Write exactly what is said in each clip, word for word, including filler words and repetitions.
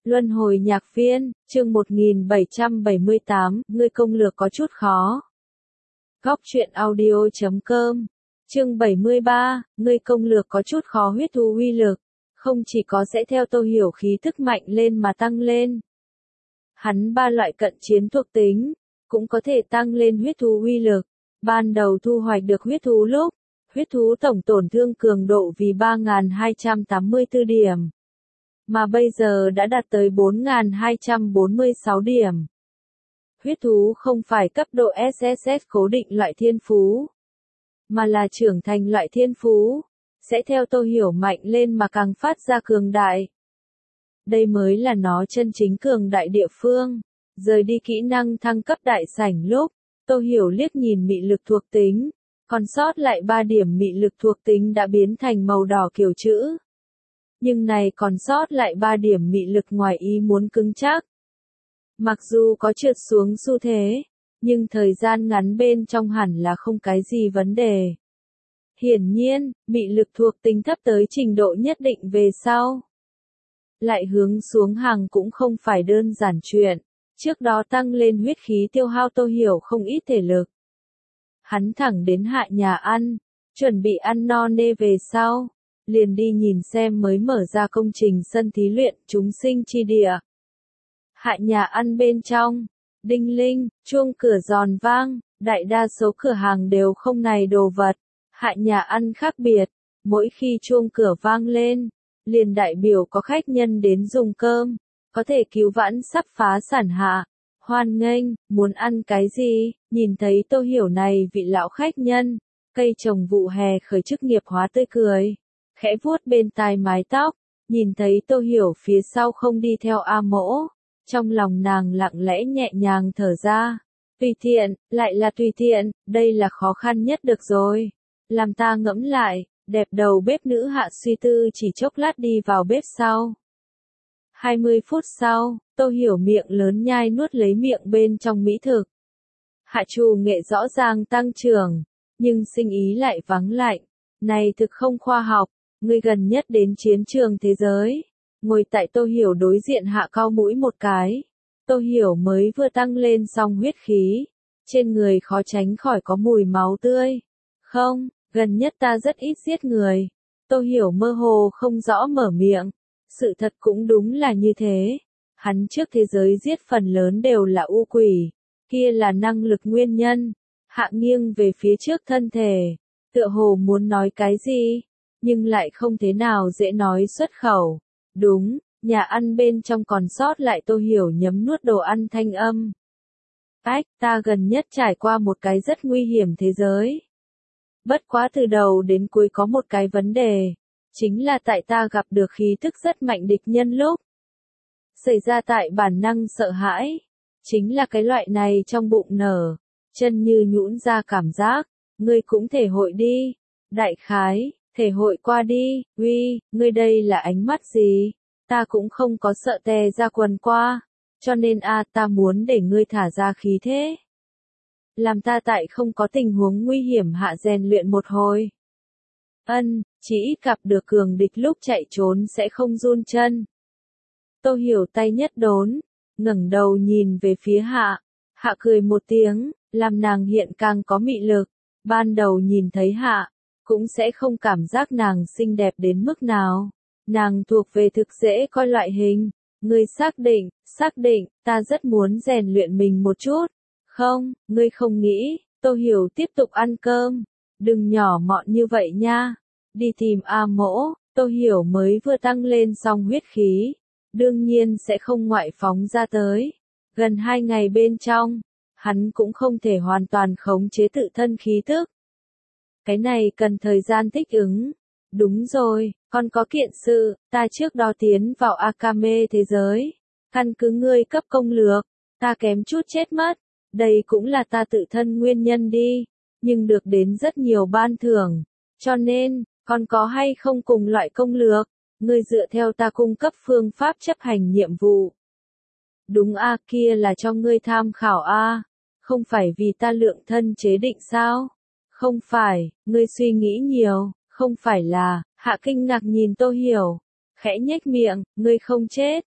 Luân hồi nhạc viên, chương một nghìn bảy trăm bảy mươi tám, ngươi công lược có chút khó. Góc truyện audio chấm com, chương bảy mươi ba, ngươi công lược có chút khó huyết thú uy lực, không chỉ có sẽ theo Tô Hiểu khí thức mạnh lên mà tăng lên. Hắn ba loại cận chiến thuộc tính, cũng có thể tăng lên huyết thú uy lực. Ban đầu thu hoạch được huyết thú lúc, huyết thú tổng tổn thương cường độ vì ba nghìn hai trăm tám mươi tư điểm. Mà bây giờ đã đạt tới bốn nghìn hai trăm bốn mươi sáu điểm. Huyết thú không phải cấp độ ét ét ét cố định loại thiên phú, mà là trưởng thành loại thiên phú, sẽ theo Tô Hiểu mạnh lên mà càng phát ra cường đại. Đây mới là nó chân chính cường đại địa phương. Rời đi kỹ năng thăng cấp đại sảnh lúc, Tô Hiểu liếc nhìn mị lực thuộc tính, còn sót lại ba điểm mị lực thuộc tính đã biến thành màu đỏ kiểu chữ. Nhưng này còn sót lại ba điểm mị lực ngoài ý muốn cứng chắc. Mặc dù có trượt xuống xu thế, nhưng thời gian ngắn bên trong hẳn là không cái gì vấn đề. Hiển nhiên, mị lực thuộc tính thấp tới trình độ nhất định về sau. Lại hướng xuống hàng cũng không phải đơn giản chuyện. Trước đó tăng lên huyết khí tiêu hao Tô Hiểu không ít thể lực. Hắn thẳng đến hạ nhà ăn, chuẩn bị ăn no nê về sau, liền đi nhìn xem mới mở ra công trình sân thí luyện chúng sinh chi địa. Hạ nhà ăn bên trong, đinh linh, chuông cửa giòn vang, đại đa số cửa hàng đều không này đồ vật. Hạ nhà ăn khác biệt, mỗi khi chuông cửa vang lên, liền đại biểu có khách nhân đến dùng cơm. Có thể cứu vãn sắp phá sản hạ. Hoan nghênh, muốn ăn cái gì? Nhìn thấy Tô Hiểu này vị lão khách nhân, cây trồng vụ hè khởi chức nghiệp hóa tươi cười, khẽ vuốt bên tai mái tóc, nhìn thấy Tô Hiểu phía sau không đi theo A Mỗ, trong lòng nàng lặng lẽ nhẹ nhàng thở ra. Tùy tiện, lại là tùy tiện, đây là khó khăn nhất được rồi. Làm ta ngẫm lại, đẹp đầu bếp nữ Hạ suy tư chỉ chốc lát đi vào bếp sau. hai mươi phút sau, Tô Hiểu miệng lớn nhai nuốt lấy miệng bên trong mỹ thực. Hạ trù nghệ rõ ràng tăng trưởng, nhưng sinh ý lại vắng lạnh. Này thực không khoa học, người gần nhất đến chiến trường thế giới. Ngồi tại Tô Hiểu đối diện hạ cau mũi một cái. Tô Hiểu mới vừa tăng lên xong huyết khí. Trên người khó tránh khỏi có mùi máu tươi. Không, gần nhất ta rất ít giết người. Tô Hiểu mơ hồ không rõ mở miệng. Sự thật cũng đúng là như thế. Hắn trước thế giới giết phần lớn đều là u quỷ. Kia là năng lực nguyên nhân. Hạ nghiêng về phía trước thân thể. Tựa hồ muốn nói cái gì, nhưng lại không thế nào dễ nói xuất khẩu. Đúng, nhà ăn bên trong còn sót lại Tô Hiểu nhấm nuốt đồ ăn thanh âm. Ách, ta gần nhất trải qua một cái rất nguy hiểm thế giới. Bất quá từ đầu đến cuối có một cái vấn đề. Chính là tại ta gặp được khí thức rất mạnh địch nhân lúc. Xảy ra tại bản năng sợ hãi. Chính là cái loại này trong bụng nở. Chân như nhũn ra cảm giác. Ngươi cũng thể hội đi. Đại khái, thể hội qua đi. Uy, ngươi đây là ánh mắt gì? Ta cũng không có sợ tè ra quần qua. Cho nên a ta muốn để ngươi thả ra khí thế. Làm ta tại không có tình huống nguy hiểm hạ rèn luyện một hồi. Ân, chỉ ít gặp được cường địch lúc chạy trốn sẽ không run chân. Tô Hiểu tay nhất đốn, ngẩng đầu nhìn về phía Hạ. Hạ cười một tiếng, làm nàng hiện càng có mị lực. Ban đầu nhìn thấy Hạ, cũng sẽ không cảm giác nàng xinh đẹp đến mức nào. Nàng thuộc về thực dễ coi loại hình. Ngươi xác định, xác định, ta rất muốn rèn luyện mình một chút. Không, ngươi không nghĩ, Tô Hiểu tiếp tục ăn cơm. Đừng nhỏ mọn như vậy nha. Đi tìm A Mỗ, Tô Hiểu mới vừa tăng lên xong huyết khí. Đương nhiên sẽ không ngoại phóng ra tới. Gần hai ngày bên trong, hắn cũng không thể hoàn toàn khống chế tự thân khí thức. Cái này cần thời gian thích ứng. Đúng rồi, còn có kiện sự, ta trước đó tiến vào Akame thế giới. Căn cứ ngươi cấp công lược, ta kém chút chết mất. Đây cũng là ta tự thân nguyên nhân đi. Nhưng được đến rất nhiều ban thưởng. Cho nên, còn có hay không cùng loại công lược, ngươi dựa theo ta cung cấp phương pháp chấp hành nhiệm vụ. Đúng a, kia là cho ngươi tham khảo a, không phải vì ta lượng thân chế định sao? Không phải, ngươi suy nghĩ nhiều, không phải là, Hạ kinh ngạc nhìn Tô Hiểu, khẽ nhếch miệng, ngươi không chết,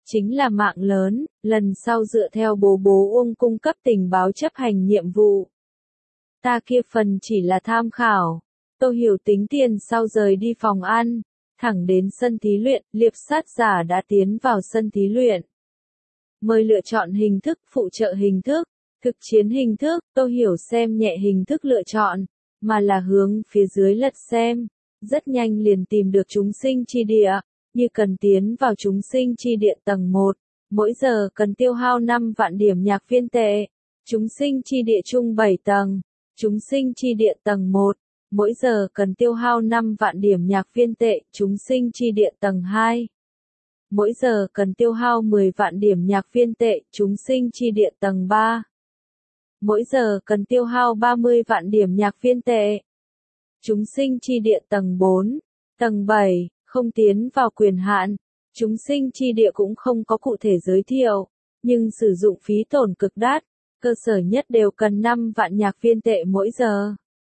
chính là mạng lớn, lần sau dựa theo bố bố Uông cung cấp tình báo chấp hành nhiệm vụ. Ta kia phần chỉ là tham khảo. Tô Hiểu tính tiền sau rời đi phòng ăn, thẳng đến sân thí luyện, liệp sát giả đã tiến vào sân thí luyện. Mời lựa chọn hình thức, phụ trợ hình thức, thực chiến hình thức, Tô Hiểu xem nhẹ hình thức lựa chọn, mà là hướng phía dưới lật xem, rất nhanh liền tìm được chúng sinh chi địa, như cần tiến vào chúng sinh chi địa tầng một, mỗi giờ cần tiêu hao năm vạn điểm nhạc viên tệ, chúng sinh chi địa chung bảy tầng, chúng sinh chi địa tầng một, mỗi giờ cần tiêu hao năm vạn điểm nhạc viên tệ, chúng sinh chi địa tầng hai. Mỗi giờ cần tiêu hao mười vạn điểm nhạc viên tệ, chúng sinh chi địa tầng ba. Mỗi giờ cần tiêu hao ba mươi vạn điểm nhạc viên tệ. Chúng sinh chi địa tầng bốn, tầng bảy, không tiến vào quyền hạn. Chúng sinh chi địa cũng không có cụ thể giới thiệu, nhưng sử dụng phí tổn cực đắt, cơ sở nhất đều cần năm vạn nhạc viên tệ mỗi giờ.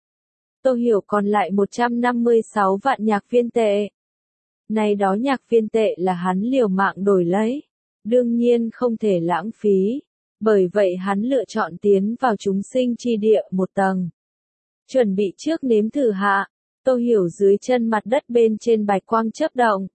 Tô Hiểu còn lại một trăm năm mươi sáu vạn nhạc viên tệ. Này đó nhạc viên tệ là hắn liều mạng đổi lấy, đương nhiên không thể lãng phí, bởi vậy hắn lựa chọn tiến vào chúng sinh chi địa một tầng. Chuẩn bị trước nếm thử hạ, Tô Hiểu dưới chân mặt đất bên trên bạch quang chớp động.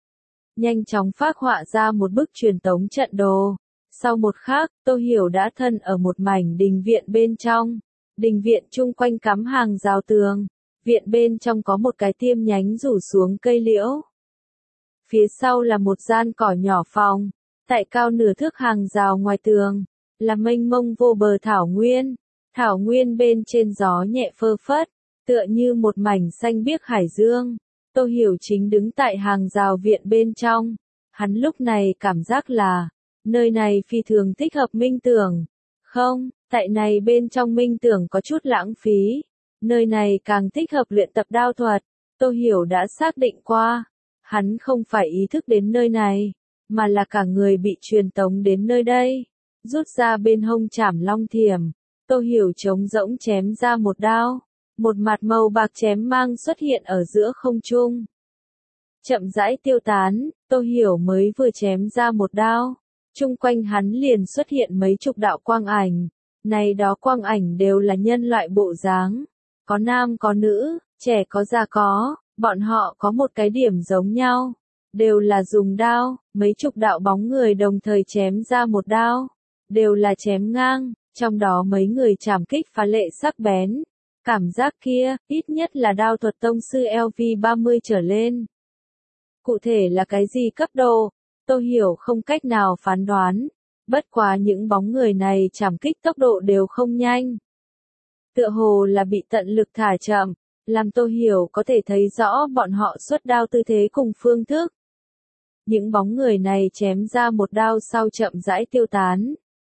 Nhanh chóng phác họa ra một bức truyền tống trận đồ. Sau một khắc, Tô Hiểu đã thân ở một mảnh đình viện bên trong. Đình viện chung quanh cắm hàng rào tường. Viện bên trong có một cái tiêm nhánh rủ xuống cây liễu. Phía sau là một gian cỏ nhỏ phòng. Tại cao nửa thước hàng rào ngoài tường, là mênh mông vô bờ thảo nguyên. Thảo nguyên bên trên gió nhẹ phơ phất, tựa như một mảnh xanh biếc hải dương. Tô Hiểu chính đứng tại hàng rào viện bên trong. Hắn lúc này cảm giác là, nơi này phi thường thích hợp minh tưởng. Không, tại này bên trong minh tưởng có chút lãng phí. Nơi này càng thích hợp luyện tập đao thuật. Tô Hiểu đã xác định qua. Hắn không phải ý thức đến nơi này, mà là cả người bị truyền tống đến nơi đây. Rút ra bên hông chảm long thiểm. Tô Hiểu trống rỗng chém ra một đao. Một mặt màu bạc chém mang xuất hiện ở giữa không trung. Chậm rãi tiêu tán, Tô Hiểu mới vừa chém ra một đao. Chung quanh hắn liền xuất hiện mấy chục đạo quang ảnh. Này đó quang ảnh đều là nhân loại bộ dáng. Có nam có nữ, trẻ có già có, bọn họ có một cái điểm giống nhau. Đều là dùng đao, mấy chục đạo bóng người đồng thời chém ra một đao. Đều là chém ngang, trong đó mấy người chảm kích phá lệ sắc bén. Cảm giác kia, ít nhất là đao thuật tông sư L V ba mươi trở lên. Cụ thể là cái gì cấp độ, Tô Hiểu không cách nào phán đoán. Bất quá những bóng người này chảm kích tốc độ đều không nhanh. Tựa hồ là bị tận lực thả chậm, làm Tô Hiểu có thể thấy rõ bọn họ xuất đao tư thế cùng phương thức. Những bóng người này chém ra một đao sau chậm rãi tiêu tán.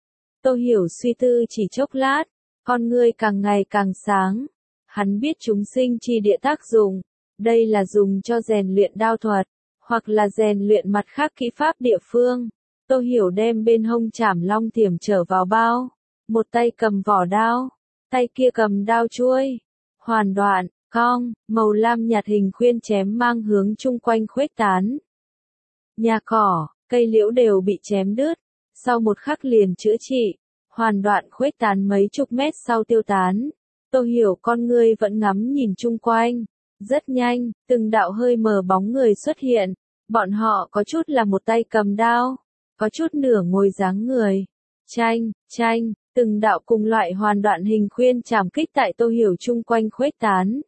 Tô Hiểu suy tư chỉ chốc lát. Con ngươi càng ngày càng sáng. Hắn biết chúng sinh chi địa tác dụng. Đây là dùng cho rèn luyện đao thuật, hoặc là rèn luyện mặt khác kỹ pháp địa phương. Tô Hiểu đem bên hông chảm long thiểm trở vào bao. Một tay cầm vỏ đao, tay kia cầm đao chuôi. Hoàn đoạn, cong, màu lam nhạt hình khuyên chém mang hướng chung quanh khuếch tán. Nhà cỏ, cây liễu đều bị chém đứt. Sau một khắc liền chữa trị. Hoàn đoạn khuếch tán mấy chục mét sau tiêu tán. Tô Hiểu con ngươi vẫn ngắm nhìn chung quanh. Rất nhanh, từng đạo hơi mờ bóng người xuất hiện. Bọn họ có chút là một tay cầm đao, có chút nửa ngồi dáng người. Chanh, chanh, từng đạo cùng loại hoàn đoạn hình khuyên chảm kích tại Tô Hiểu chung quanh khuếch tán.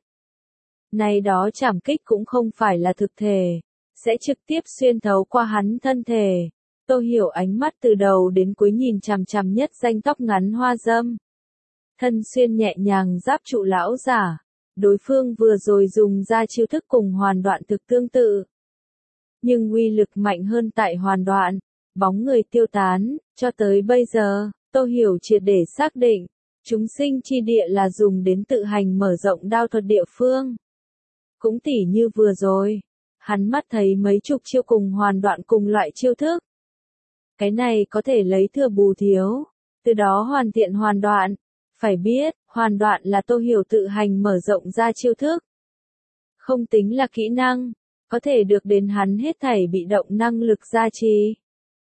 Này đó chảm kích cũng không phải là thực thể, sẽ trực tiếp xuyên thấu qua hắn thân thể. Tô Hiểu ánh mắt từ đầu đến cuối nhìn chằm chằm nhất danh tóc ngắn hoa dâm. Thân xuyên nhẹ nhàng giáp trụ lão giả. Đối phương vừa rồi dùng ra chiêu thức cùng hoàn đoạn thực tương tự. Nhưng uy lực mạnh hơn tại hoàn đoạn. Bóng người tiêu tán, cho tới bây giờ, Tô Hiểu triệt để xác định. Chúng sinh chi địa là dùng đến tự hành mở rộng đao thuật địa phương. Cũng tỉ như vừa rồi. Hắn mắt thấy mấy chục chiêu cùng hoàn đoạn cùng loại chiêu thức. Cái này có thể lấy thừa bù thiếu, từ đó hoàn thiện hoàn đoạn. Phải biết, hoàn đoạn là Tô Hiểu tự hành mở rộng ra chiêu thức. Không tính là kỹ năng, có thể được đến hắn hết thảy bị động năng lực gia trì.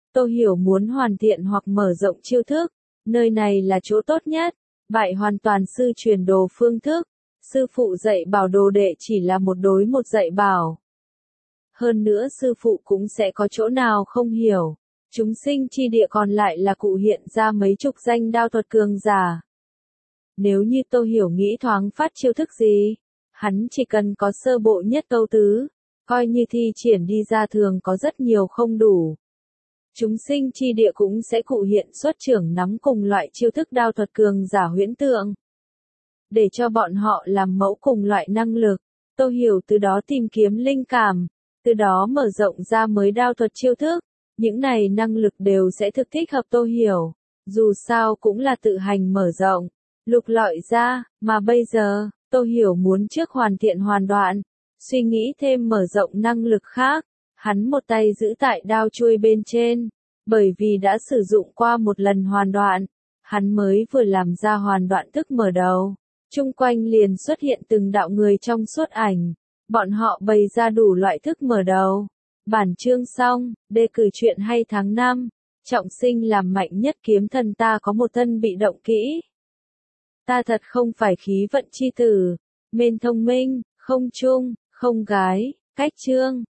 Tô Hiểu muốn hoàn thiện hoặc mở rộng chiêu thức, nơi này là chỗ tốt nhất. Bại hoàn toàn sư truyền đồ phương thức, sư phụ dạy bảo đồ đệ chỉ là một đối một dạy bảo. Hơn nữa sư phụ cũng sẽ có chỗ nào không hiểu. Chúng sinh chi địa còn lại là cụ hiện ra mấy chục danh đao thuật cường giả. Nếu như Tô Hiểu nghĩ thoáng phát chiêu thức gì, hắn chỉ cần có sơ bộ nhất câu tứ, coi như thi triển đi ra thường có rất nhiều không đủ. Chúng sinh chi địa cũng sẽ cụ hiện xuất trưởng nắm cùng loại chiêu thức đao thuật cường giả huyễn tượng. Để cho bọn họ làm mẫu cùng loại năng lực, Tô Hiểu từ đó tìm kiếm linh cảm, từ đó mở rộng ra mới đao thuật chiêu thức. Những này năng lực đều sẽ thực thích hợp Tô Hiểu, dù sao cũng là tự hành mở rộng, lục lọi ra, mà bây giờ, Tô Hiểu muốn trước hoàn thiện hoàn đoạn, suy nghĩ thêm mở rộng năng lực khác, hắn một tay giữ tại đao chuôi bên trên, bởi vì đã sử dụng qua một lần hoàn đoạn, hắn mới vừa làm ra hoàn đoạn thức mở đầu, chung quanh liền xuất hiện từng đạo người trong suốt ảnh, bọn họ bày ra đủ loại thức mở đầu. Bản chương xong, đề cử chuyện hay tháng năm, trọng sinh làm mạnh nhất kiếm thần ta có một thân bị động kỹ. Ta thật không phải khí vận chi tử, mên thông minh, không trung, không gái, cách chương.